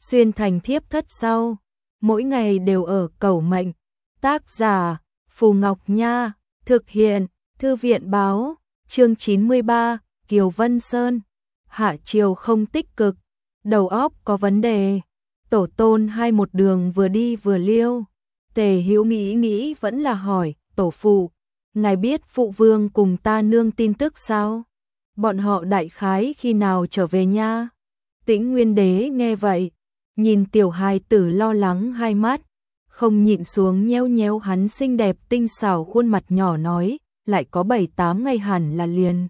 xuyên thành thiếp thất sau, mỗi ngày đều ở cầu mệnh. Tác giả Phù Ngọc Nha, thực hiện Thư viện Báo, chương 93, Kiều Vân Sơn. Hạ Triều không tích cực, đầu óc có vấn đề. Tổ tôn hai một đường vừa đi vừa liêu. Tề Hữu nghĩ vẫn là hỏi, tổ phụ, ngài biết phụ vương cùng ta nương tin tức sao? Bọn họ đại khái khi nào trở về nha? Tĩnh Nguyên Đế nghe vậy, nhìn tiểu hài tử lo lắng hai mắt, không nhịn xuống nhéo nhéo hắn xinh đẹp tinh xảo khuôn mặt nhỏ nói, lại có 7-8 ngày hẳn là liền.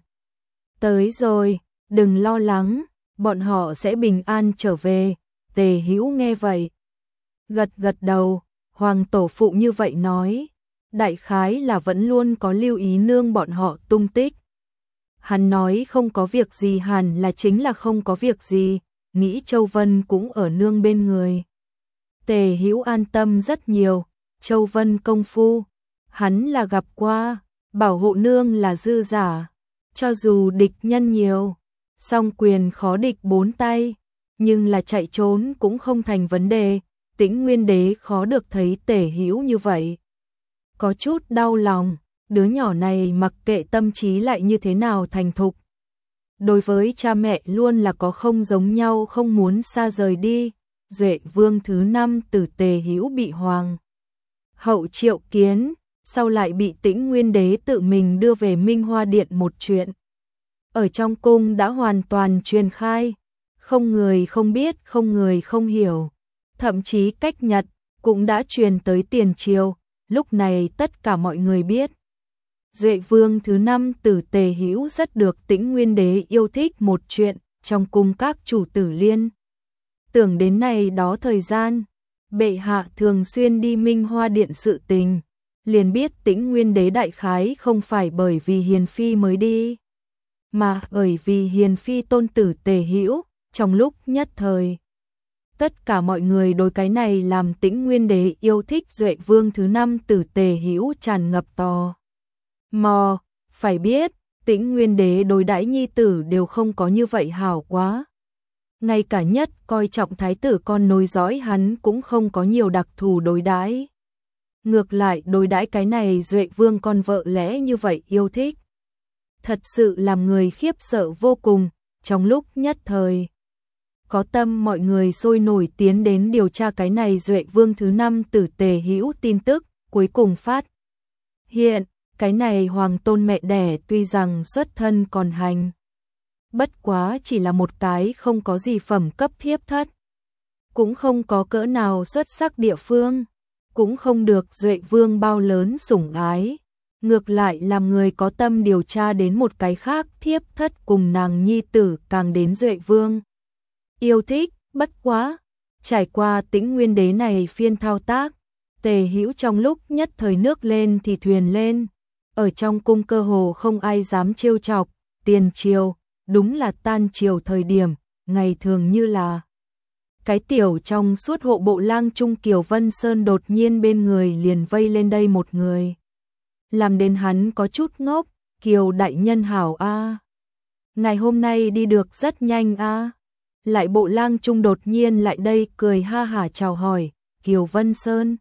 Tới rồi, đừng lo lắng, bọn họ sẽ bình an trở về. Tề Hữu nghe vậy, gật gật đầu, hoàng tổ phụ như vậy nói, đại khái là vẫn luôn có lưu ý nương bọn họ tung tích. Hắn nói không có việc gì hẳn là chính là không có việc gì, nghĩ Châu Vân cũng ở nương bên người. Tề Hữu an tâm rất nhiều, Châu Vân công phu, hắn là gặp qua, bảo hộ nương là dư giả, cho dù địch nhân nhiều, song quyền khó địch 4 tay, nhưng là chạy trốn cũng không thành vấn đề. Tĩnh Nguyên Đế khó được thấy Tề Hữu như vậy, có chút đau lòng, đứa nhỏ này mặc kệ tâm trí lại như thế nào thành thục. Đối với cha mẹ luôn là có không giống nhau, không muốn xa rời đi. Duệ Vương thứ 5 từ Tề Hữu bị hoàng hậu triệu kiến, sau lại bị Tĩnh Nguyên Đế tự mình đưa về Minh Hoa Điện một chuyện. Ở trong cung đã hoàn toàn truyền khai, không người không biết, không người không hiểu. Thậm chí cách Nhật cũng đã truyền tới Tiền Triều, lúc này tất cả mọi người biết. Duệ Vương thứ 5 từ Tề Hữu rất được Tĩnh Nguyên Đế yêu thích một chuyện, trong cung các chủ tử liên tưởng đến này đó thời gian, bệ hạ thường xuyên đi Minh Hoa Điện sự tình, liền biết Tĩnh Nguyên Đế đại khái không phải bởi vì hiền phi mới đi, mà bởi vì hiền phi tôn tử Tề Hữu. Trong lúc nhất thời, tất cả mọi người đối cái này làm Tĩnh Nguyên Đế yêu thích Duệ Vương thứ 5 từ Tề Hữu tràn ngập tò mò. Phải biết, Tĩnh Nguyên Đế đối đãi nhi tử đều không có như vậy hảo quá. Ngay cả nhất coi trọng thái tử con nối dõi hắn cũng không có nhiều đặc thù đối đãi. Ngược lại đối đãi cái này Duệ Vương con vợ lẽ như vậy yêu thích, thật sự làm người khiếp sợ vô cùng. Trong lúc nhất thời, có tâm mọi người sôi nổi tiến đến điều tra cái này Duệ Vương thứ 5 từ Tề Hữu tin tức. Cuối cùng phát hiện, cái này hoàng tôn mẹ đẻ tuy rằng xuất thân còn hành, bất quá chỉ là một cái không có gì phẩm cấp thiếp thất, cũng không có cỡ nào xuất sắc địa phương, cũng không được Duệ Vương bao lớn sủng ái. Ngược lại làm người có tâm điều tra đến một cái khác thiếp thất cùng nàng nhi tử càng đến Duệ Vương yêu thích. Bất quá, trải qua Tĩnh Nguyên Đế này phiên thao tác, Tề Hữu trong lúc nhất thời nước lên thì thuyền lên, ở trong cung cơ hồ không ai dám trêu chọc. Tiền Triều, đúng là tan triều thời điểm, ngày thường như là cái tiểu trong suốt hộ bộ lang trung Kiều Vân Sơn đột nhiên bên người liền vây lên đây một người, làm đến hắn có chút ngốc. Kiều đại nhân hảo a, ngày hôm nay đi được rất nhanh a. Lại bộ lang trung đột nhiên lại đây cười ha hả chào hỏi, Kiều Vân Sơn,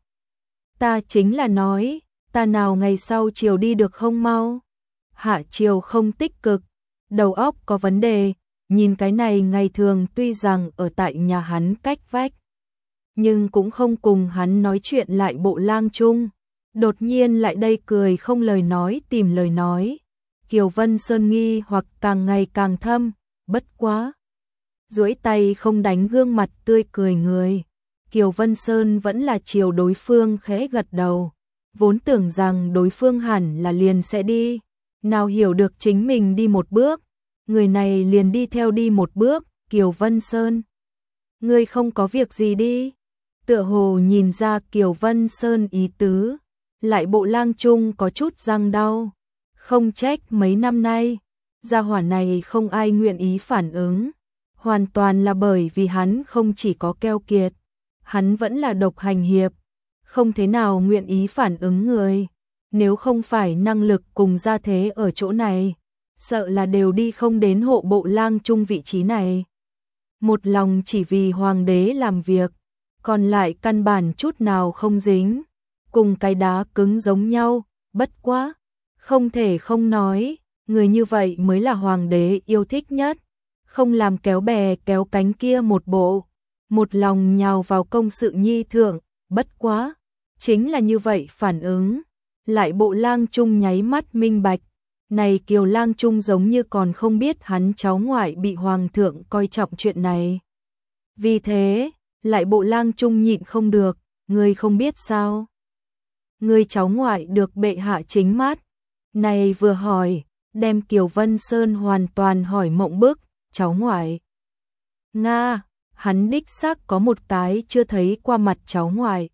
ta chính là nói, ta nào ngày sau triều đi được không mau. Hạ Triều không tích cực, đầu óc có vấn đề, nhìn cái này ngày thường tuy rằng ở tại nhà hắn cách vách, nhưng cũng không cùng hắn nói chuyện. Lại bộ lang trung đột nhiên lại đây cười không lời nói tìm lời nói. Kiều Vân Sơn nghi hoặc càng ngày càng thâm, bất quá duỗi tay không đánh gương mặt tươi cười người. Kiều Vân Sơn vẫn là chiều đối phương khẽ gật đầu, vốn tưởng rằng đối phương hẳn là liền sẽ đi, nào hiểu được chính mình đi một bước, người này liền đi theo đi một bước. Kiều Vân Sơn, ngươi không có việc gì đi? Tựa hồ nhìn ra Kiều Vân Sơn ý tứ, lại bộ lang trung có chút răng đau, không trách mấy năm nay gia hỏa này không ai nguyện ý phản ứng, hoàn toàn là bởi vì hắn không chỉ có keo kiệt, hắn vẫn là độc hành hiệp, không thế nào nguyện ý phản ứng người. Nếu không phải năng lực cùng gia thế ở chỗ này, sợ là đều đi không đến hộ bộ lang trung vị trí này. một lòng chỉ vì hoàng đế làm việc, còn lại căn bản chút nào không dính, cùng cái đá cứng giống nhau, bất quá, không thể không nói, người như vậy mới là hoàng đế yêu thích nhất, không làm kéo bè kéo cánh kia một bộ, một lòng nhào vào công sự nhi thượng, bất quá, chính là như vậy phản ứng, lại bộ Lang Trung nháy mắt minh bạch, này Kiều Lang Trung giống như còn không biết hắn cháu ngoại bị hoàng thượng coi trọng chuyện này. Vì thế, lại bộ Lang Trung nhịn không được, ngươi không biết sao? Ngươi cháu ngoại được bệ hạ chính mắt. Này vừa hỏi, đem Kiều Vân Sơn hoàn toàn hỏi mộng bức, cháu ngoại. Nga, hắn đích xác có một cái chưa thấy qua mặt cháu ngoại.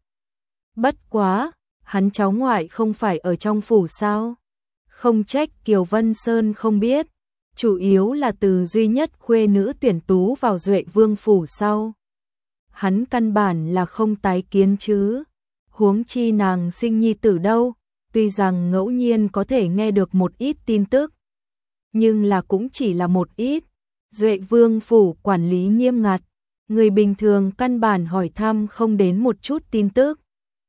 Bất quá, hắn cháu ngoại không phải ở trong phủ sao? Không trách Kiều Vân Sơn không biết, chủ yếu là từ duy nhất khuê nữ tuyển tú vào Duệ Vương phủ sau. Hắn căn bản là không tái kiến chứ, huống chi nàng sinh nhi tử đâu, tuy rằng ngẫu nhiên có thể nghe được một ít tin tức, nhưng là cũng chỉ là một ít. Duệ Vương phủ quản lý nghiêm ngặt, người bình thường căn bản hỏi thăm không đến một chút tin tức.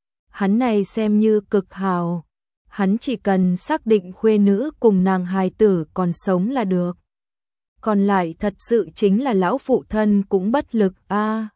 Hắn này xem như cực hào, hắn chỉ cần xác định khuê nữ cùng nàng hài tử còn sống là được. Còn lại thật sự chính là lão phụ thân cũng bất lực a.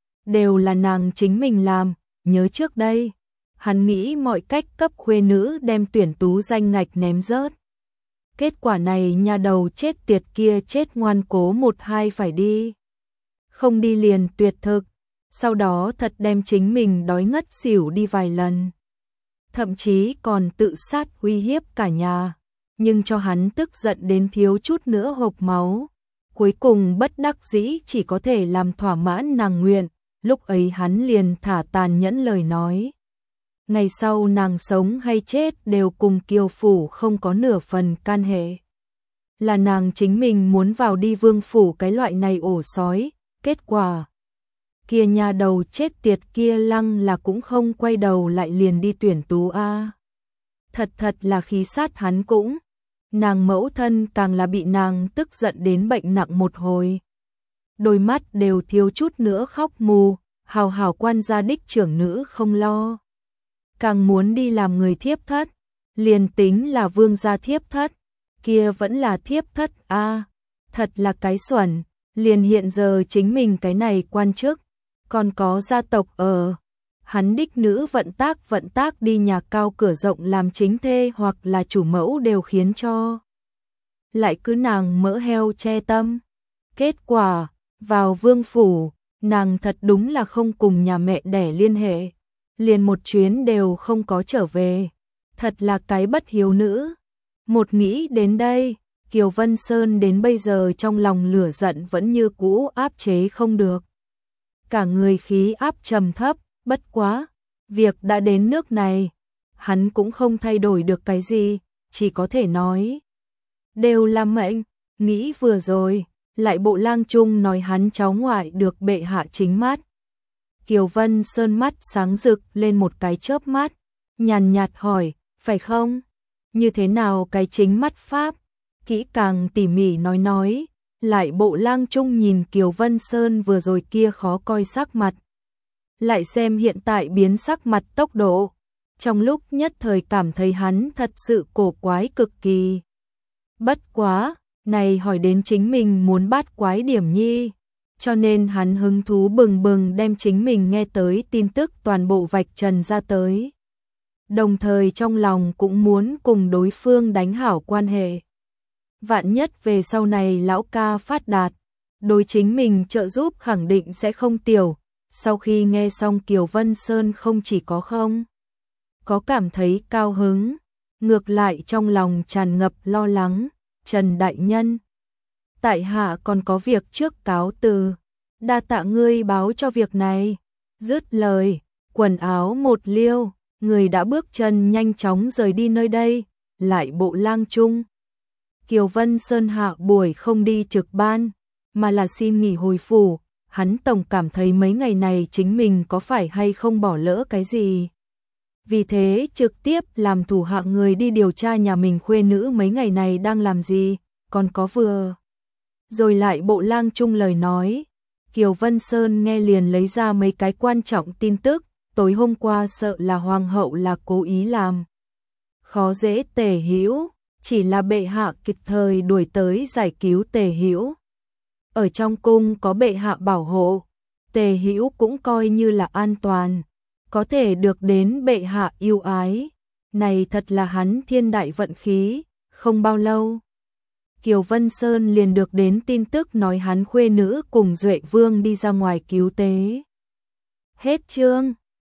Đều là nàng chính mình làm, nhớ trước đây, hắn nghĩ mọi cách cấp khuê nữ đem tuyển tú danh ngạch ném rớt. Kết quả này nhà đầu chết tiệt kia chết ngoan cố 1-2 phải đi. Không đi liền tuyệt thực, sau đó thật đem chính mình đói ngất xỉu đi vài lần. Thậm chí còn tự sát uy hiếp cả nhà, nhưng cho hắn tức giận đến thiếu chút nữa hộc máu. Cuối cùng bất đắc dĩ chỉ có thể làm thỏa mãn nàng nguyện, lúc ấy hắn liền thả tàn nhẫn lời nói. Ngày sau nàng sống hay chết đều cùng Kiều phủ không có nửa phần can hệ. Là nàng chính mình muốn vào đi Vương phủ cái loại này ổ sói, kết quả kia nhà đầu chết tiệt kia lăng là cũng không quay đầu lại liền đi tuyển tú a. Thật là khí sát hắn cũng. Nàng mẫu thân càng là bị nàng tức giận đến bệnh nặng một hồi. Đôi mắt đều thiếu chút nữa khóc mù, hào quan gia đích trưởng nữ không lo. Càng muốn đi làm người thiếp thất, liền tính là vương gia thiếp thất, kia vẫn là thiếp thất a. Thật là cái xuẩn, liền hiện giờ chính mình cái này quan chức, còn có gia tộc ở. Hắn đích nữ vận tác đi nhà cao cửa rộng làm chính thê hoặc là chủ mẫu đều khiến cho. Lại cứ nàng mỡ heo che tâm. Kết quả, vào vương phủ, nàng thật đúng là không cùng nhà mẹ đẻ liên hệ. Liền một chuyến đều không có trở về. Thật là cái bất hiếu nữ. Một nghĩ đến đây, Kiều Vân Sơn đến bây giờ trong lòng lửa giận vẫn như cũ áp chế không được. Cả người khí áp trầm thấp, bất quá. Việc đã đến nước này, hắn cũng không thay đổi được cái gì, chỉ có thể nói. Đều là mệnh, nghĩ vừa rồi, lại bộ Lang Trung nói hắn cháu ngoại được bệ hạ chính mắt. Kiều Vân Sơn mắt sáng rực lên một cái chớp mắt, nhàn nhạt hỏi, phải không? Như thế nào cái chính mắt pháp? Kỹ càng tỉ mỉ nói, lại bộ Lang Trung nhìn Kiều Vân Sơn vừa rồi kia khó coi sắc mặt. Lại xem hiện tại biến sắc mặt tốc độ, trong lúc nhất thời cảm thấy hắn thật sự cổ quái cực kỳ. Bất quá, này hỏi đến chính mình muốn bắt quái điểm nhi, cho nên hắn hứng thú bừng bừng đem chính mình nghe tới tin tức toàn bộ vạch trần ra tới. Đồng thời trong lòng cũng muốn cùng đối phương đánh hảo quan hệ. Vạn nhất về sau này lão ca phát đạt, đối chính mình trợ giúp khẳng định sẽ không tiểu. Sau khi nghe xong Kiều Vân Sơn không chỉ có cảm thấy cao hứng, ngược lại trong lòng tràn ngập lo lắng. Trần đại nhân, tại hạ còn có việc trước cáo từ, đa tạ ngươi báo cho việc này. Dứt lời, quần áo một liêu, người đã bước chân nhanh chóng rời đi nơi đây. Lại bộ Lang Trung, Kiều Vân Sơn hạ buổi không đi trực ban, mà là xin nghỉ hồi phủ. Hắn tổng cảm thấy mấy ngày này chính mình có phải hay không bỏ lỡ cái gì. Vì thế trực tiếp làm thủ hạ người đi điều tra nhà mình khuê nữ mấy ngày này đang làm gì, còn có vừa. Rồi lại bộ Lang Trung lời nói, Kiều Vân Sơn nghe liền lấy ra mấy cái quan trọng tin tức, tối hôm qua sợ là hoàng hậu là cố ý làm khó dễ Tề Hữu, chỉ là bệ hạ kịp thời đuổi tới giải cứu Tề Hữu. Ở trong cung có bệ hạ bảo hộ, Tề Hữu cũng coi như là an toàn, có thể được đến bệ hạ yêu ái. Này thật là hắn thiên đại vận khí, không bao lâu. Kiều Vân Sơn liền được đến tin tức nói hắn khuê nữ cùng Duệ Vương đi ra ngoài cứu tế. Hết chương.